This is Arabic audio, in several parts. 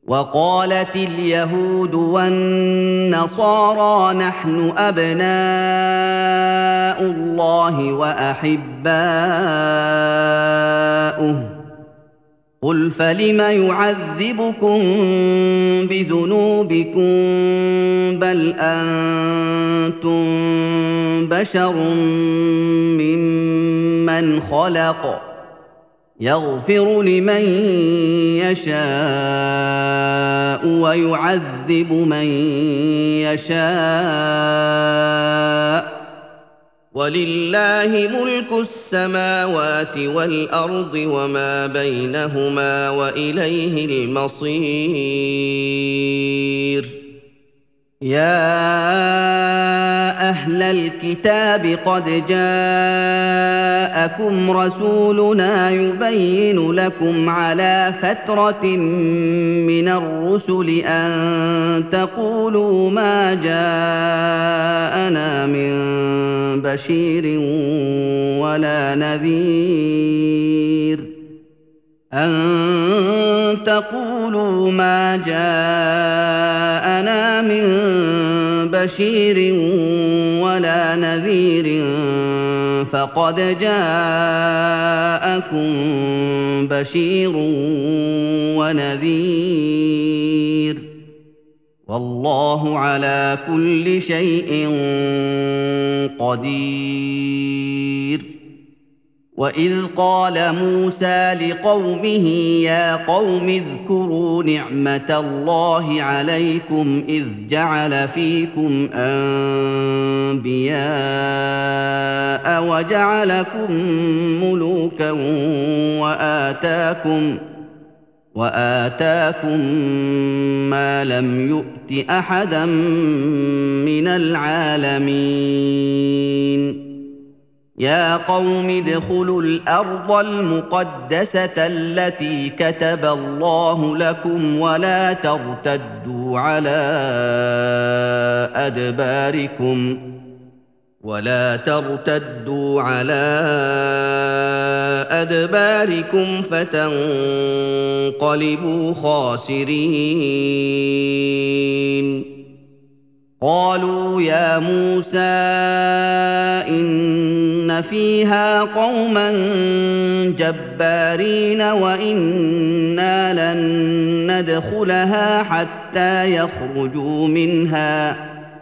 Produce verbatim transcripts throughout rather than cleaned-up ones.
وقالت اليهود والنصارى نحن أبناء الله وأحباؤه قل فلم يعذبكم بذنوبكم بل أنتم بشر ممن خلق يغفر لمن يشاء ويعذب من يشاء ولله ملك السماوات والأرض وما بينهما وإليه المصير يا أهل الكتاب قد جاءكم رسولنا يبين لكم على فترة من الرسل أن تقولوا ما جاءنا من بشير ولا نذير أن تقولوا ما جاءنا من بشير ولا نذير فقد جاءكم بشير ونذير والله على كل شيء قدير وإذ قال موسى لقومه يا قوم اذكروا نعمة الله عليكم إذ جعل فيكم أنبياء وجعلكم ملوكا وآتاكم وآتاكم ما لم يؤت أحدا من العالمين يا قوم ادخلوا الأرض المقدسة التي كتب الله لكم ولا ترتدوا على أدباركم ولا ترتدوا على أدباركم فتنقلبوا خاسرين قالوا يا موسى إن فيها قوما جبارين وإنا لن ندخلها حتى يخرجوا منها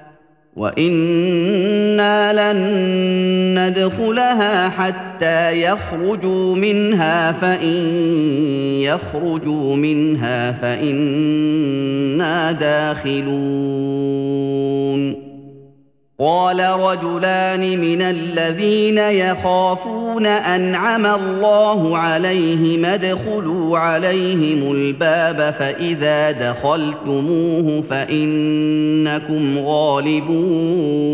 وإنا لن ندخلها حتى يخرجوا منها فإن يخرجوا منها فإنا داخلون قال رجلان من الذين يخافون أنعم الله عليهم ادخلوا عليهم الباب فإذا دخلتموه فإنكم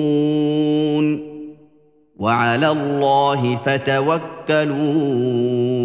غالبون وعلى الله فتوكلوا